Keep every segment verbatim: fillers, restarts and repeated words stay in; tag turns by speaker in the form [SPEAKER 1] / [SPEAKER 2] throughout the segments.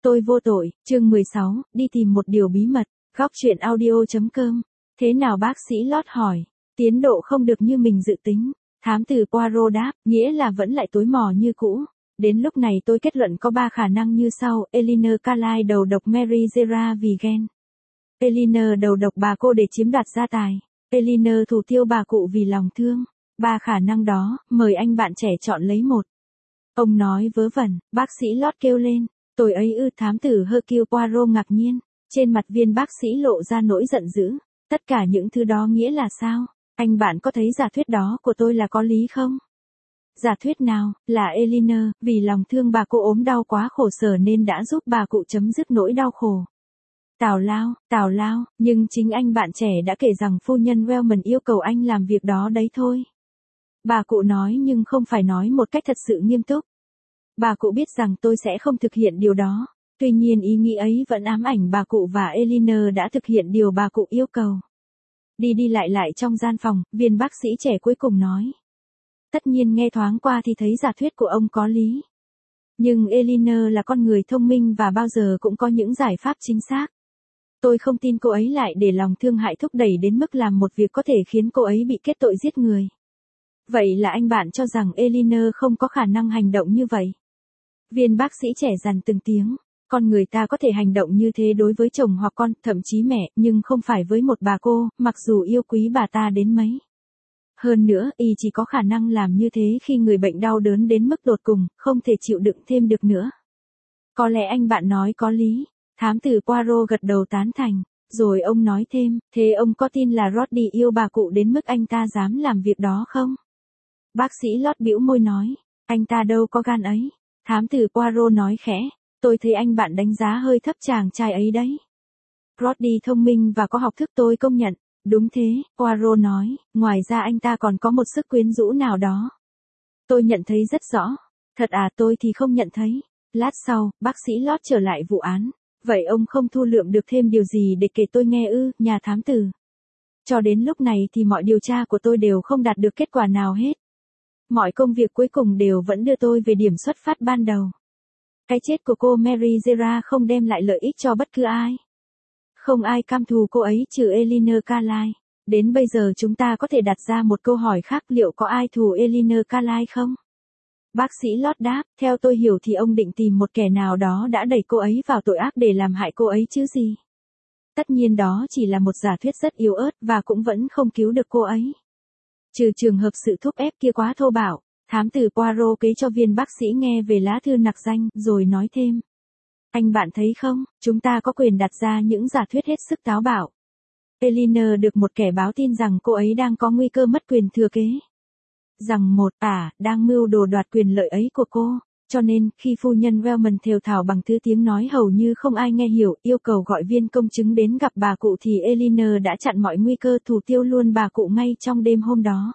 [SPEAKER 1] Tôi vô tội, chương mười sáu, đi tìm một điều bí mật, góc truyện audio.com. Thế nào bác sĩ Lót hỏi, tiến độ không được như mình dự tính. Thám tử Poirot đáp, nghĩa là vẫn lại tối mò như cũ. Đến lúc này tôi kết luận có ba khả năng như sau. Eleanor Carlyle đầu độc Mary Gerard vì ghen. Eleanor đầu độc bà cô để chiếm đoạt gia tài. Eleanor thủ tiêu bà cụ vì lòng thương. Ba khả năng đó, mời anh bạn trẻ chọn lấy một. Ông nói vớ vẩn, bác sĩ Lót kêu lên. Tôi ấy ư, thám tử Hercule Poirot ngạc nhiên. Trên mặt viên bác sĩ lộ ra nỗi giận dữ. Tất cả những thứ đó nghĩa là sao? Anh bạn có thấy giả thuyết đó của tôi là có lý không? Giả thuyết nào? Là Eleanor, vì lòng thương bà cô ốm đau quá khổ sở nên đã giúp bà cụ chấm dứt nỗi đau khổ. Tào lao, tào lao, nhưng chính anh bạn trẻ đã kể rằng phu nhân Wellman yêu cầu anh làm việc đó đấy thôi. Bà cụ nói nhưng không phải nói một cách thật sự nghiêm túc. Bà cụ biết rằng tôi sẽ không thực hiện điều đó. Tuy nhiên ý nghĩ ấy vẫn ám ảnh bà cụ và Eleanor đã thực hiện điều bà cụ yêu cầu. Đi đi lại lại trong gian phòng, viên bác sĩ trẻ cuối cùng nói. Tất nhiên nghe thoáng qua thì thấy giả thuyết của ông có lý. Nhưng Eleanor là con người thông minh và bao giờ cũng có những giải pháp chính xác. Tôi không tin cô ấy lại để lòng thương hại thúc đẩy đến mức làm một việc có thể khiến cô ấy bị kết tội giết người. Vậy là anh bạn cho rằng Eleanor không có khả năng hành động như vậy. Viên bác sĩ trẻ dằn từng tiếng. Con người ta có thể hành động như thế đối với chồng hoặc con, thậm chí mẹ, nhưng không phải với một bà cô, mặc dù yêu quý bà ta đến mấy. Hơn nữa, y chỉ có khả năng làm như thế khi người bệnh đau đớn đến mức tột cùng, không thể chịu đựng thêm được nữa. Có lẽ anh bạn nói có lý. Thám tử Poirot gật đầu tán thành. Rồi ông nói thêm, thế ông có tin là Roddy yêu bà cụ đến mức anh ta dám làm việc đó không? Bác sĩ Lót bĩu môi nói, anh ta đâu có gan ấy. Thám tử Poirot nói khẽ, tôi thấy anh bạn đánh giá hơi thấp chàng trai ấy đấy. Roddy thông minh và có học thức tôi công nhận. Đúng thế, Poirot nói, ngoài ra anh ta còn có một sức quyến rũ nào đó. Tôi nhận thấy rất rõ. Thật à, tôi thì không nhận thấy. Lát sau, bác sĩ Lót trở lại vụ án. Vậy ông không thu lượm được thêm điều gì để kể tôi nghe ư, nhà thám tử? Cho đến lúc này thì mọi điều tra của tôi đều không đạt được kết quả nào hết. Mọi công việc cuối cùng đều vẫn đưa tôi về điểm xuất phát ban đầu. Cái chết của cô Mary Gerard không đem lại lợi ích cho bất cứ ai. Không ai căm thù cô ấy trừ Eleanor Carlyle. Đến bây giờ chúng ta có thể đặt ra một câu hỏi khác, liệu có ai thù Eleanor Carlyle không? Bác sĩ Lót đáp, theo tôi hiểu thì ông định tìm một kẻ nào đó đã đẩy cô ấy vào tội ác để làm hại cô ấy chứ gì. Tất nhiên đó chỉ là một giả thuyết rất yếu ớt và cũng vẫn không cứu được cô ấy. Trừ trường hợp sự thúc ép kia quá thô bạo, thám tử Poirot kể cho viên bác sĩ nghe về lá thư nặc danh, rồi nói thêm. Anh bạn thấy không, chúng ta có quyền đặt ra những giả thuyết hết sức táo bạo. Eleanor được một kẻ báo tin rằng cô ấy đang có nguy cơ mất quyền thừa kế. Rằng một, à, đang mưu đồ đoạt quyền lợi ấy của cô. Cho nên, khi phu nhân Wellman thều thào bằng thứ tiếng nói hầu như không ai nghe hiểu, yêu cầu gọi viên công chứng đến gặp bà cụ thì Eleanor đã chặn mọi nguy cơ thủ tiêu luôn bà cụ ngay trong đêm hôm đó.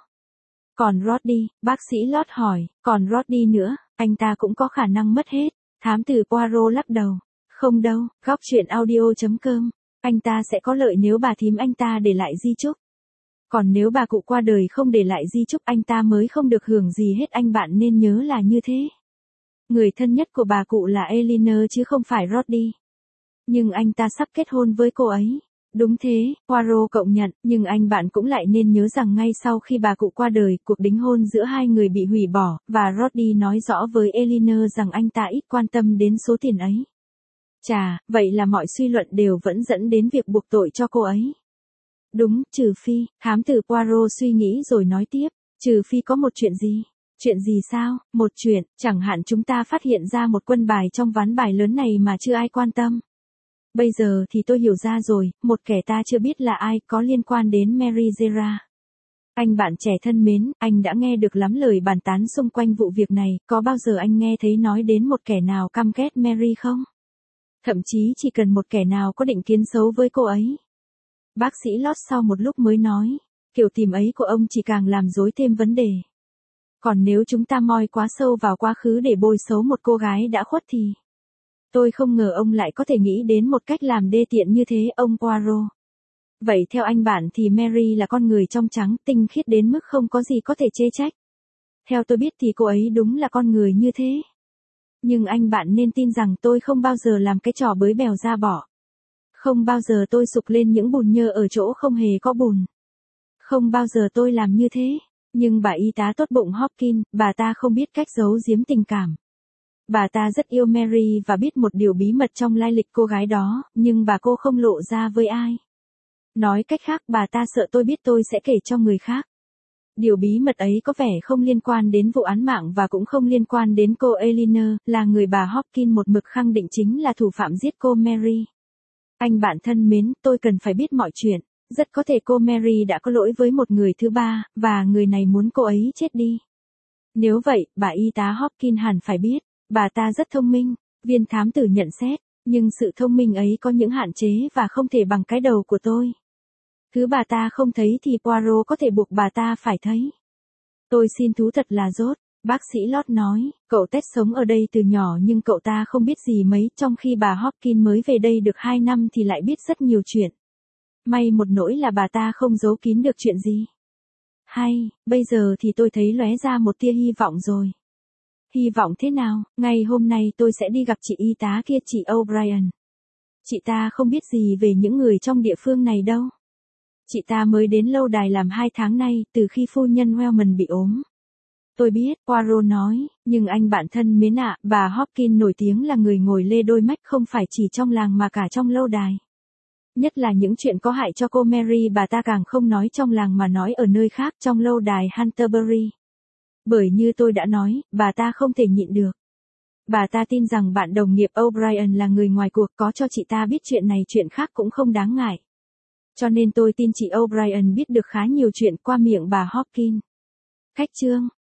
[SPEAKER 1] Còn Roddy, bác sĩ Lót hỏi, còn Roddy nữa, anh ta cũng có khả năng mất hết. Thám tử Poirot lắc đầu. Không đâu, góc truyện audio.com. Anh ta sẽ có lợi nếu bà thím anh ta để lại di chúc. Còn nếu bà cụ qua đời không để lại di chúc anh ta mới không được hưởng gì hết, anh bạn nên nhớ là như thế. Người thân nhất của bà cụ là Eleanor chứ không phải Roddy. Nhưng anh ta sắp kết hôn với cô ấy. Đúng thế, Poirot cộng nhận, nhưng anh bạn cũng lại nên nhớ rằng ngay sau khi bà cụ qua đời, cuộc đính hôn giữa hai người bị hủy bỏ, và Roddy nói rõ với Eleanor rằng anh ta ít quan tâm đến số tiền ấy. Chà, vậy là mọi suy luận đều vẫn dẫn đến việc buộc tội cho cô ấy. Đúng, trừ phi, thám tử Poirot suy nghĩ rồi nói tiếp, trừ phi có một chuyện gì. Chuyện gì sao? Một chuyện, chẳng hạn chúng ta phát hiện ra một quân bài trong ván bài lớn này mà chưa ai quan tâm. Bây giờ thì tôi hiểu ra rồi, một kẻ ta chưa biết là ai có liên quan đến Mary Gerard. Anh bạn trẻ thân mến, anh đã nghe được lắm lời bàn tán xung quanh vụ việc này, có bao giờ anh nghe thấy nói đến một kẻ nào căm ghét Mary không? Thậm chí chỉ cần một kẻ nào có định kiến xấu với cô ấy. Bác sĩ Lót sau một lúc mới nói, kiểu tìm ấy của ông chỉ càng làm rối thêm vấn đề. Còn nếu chúng ta moi quá sâu vào quá khứ để bôi xấu một cô gái đã khuất thì... Tôi không ngờ ông lại có thể nghĩ đến một cách làm đê tiện như thế, ông Poirot. Vậy theo anh bạn thì Mary là con người trong trắng, tinh khiết đến mức không có gì có thể chê trách. Theo tôi biết thì cô ấy đúng là con người như thế. Nhưng anh bạn nên tin rằng tôi không bao giờ làm cái trò bới bèo ra bỏ. Không bao giờ tôi sục lên những bùn nhơ ở chỗ không hề có bùn. Không bao giờ tôi làm như thế. Nhưng bà y tá tốt bụng Hopkins, bà ta không biết cách giấu giếm tình cảm. Bà ta rất yêu Mary và biết một điều bí mật trong lai lịch cô gái đó, nhưng bà cô không lộ ra với ai. Nói cách khác, bà ta sợ tôi biết tôi sẽ kể cho người khác. Điều bí mật ấy có vẻ không liên quan đến vụ án mạng và cũng không liên quan đến cô Eleanor, là người bà Hopkins một mực khẳng định chính là thủ phạm giết cô Mary. Anh bạn thân mến, tôi cần phải biết mọi chuyện. Rất có thể cô Mary đã có lỗi với một người thứ ba, và người này muốn cô ấy chết đi. Nếu vậy, bà y tá Hopkins hẳn phải biết. Bà ta rất thông minh, viên thám tử nhận xét, nhưng sự thông minh ấy có những hạn chế và không thể bằng cái đầu của tôi. Thứ bà ta không thấy thì Poirot có thể buộc bà ta phải thấy. Tôi xin thú thật là dốt, bác sĩ Lott nói, cậu Ted sống ở đây từ nhỏ nhưng cậu ta không biết gì mấy, trong khi bà Hopkins mới về đây được hai năm thì lại biết rất nhiều chuyện. May một nỗi là bà ta không giấu kín được chuyện gì. Hay, bây giờ thì tôi thấy lóe ra một tia hy vọng rồi. Hy vọng thế nào? Ngày hôm nay tôi sẽ đi gặp chị y tá kia, chị O'Brien. Chị ta không biết gì về những người trong địa phương này đâu. Chị ta mới đến lâu đài làm hai tháng nay, từ khi phu nhân Wellman bị ốm. Tôi biết, Poirot nói, nhưng anh bạn thân mến ạ, bà Hopkins nổi tiếng là người ngồi lê đôi mách không phải chỉ trong làng mà cả trong lâu đài. Nhất là những chuyện có hại cho cô Mary bà ta càng không nói trong làng mà nói ở nơi khác, trong lâu đài Hunterbury. Bởi như tôi đã nói, bà ta không thể nhịn được. Bà ta tin rằng bạn đồng nghiệp O'Brien là người ngoài cuộc, có cho chị ta biết chuyện này chuyện khác cũng không đáng ngại. Cho nên tôi tin chị O'Brien biết được khá nhiều chuyện qua miệng bà Hopkins. Khách chương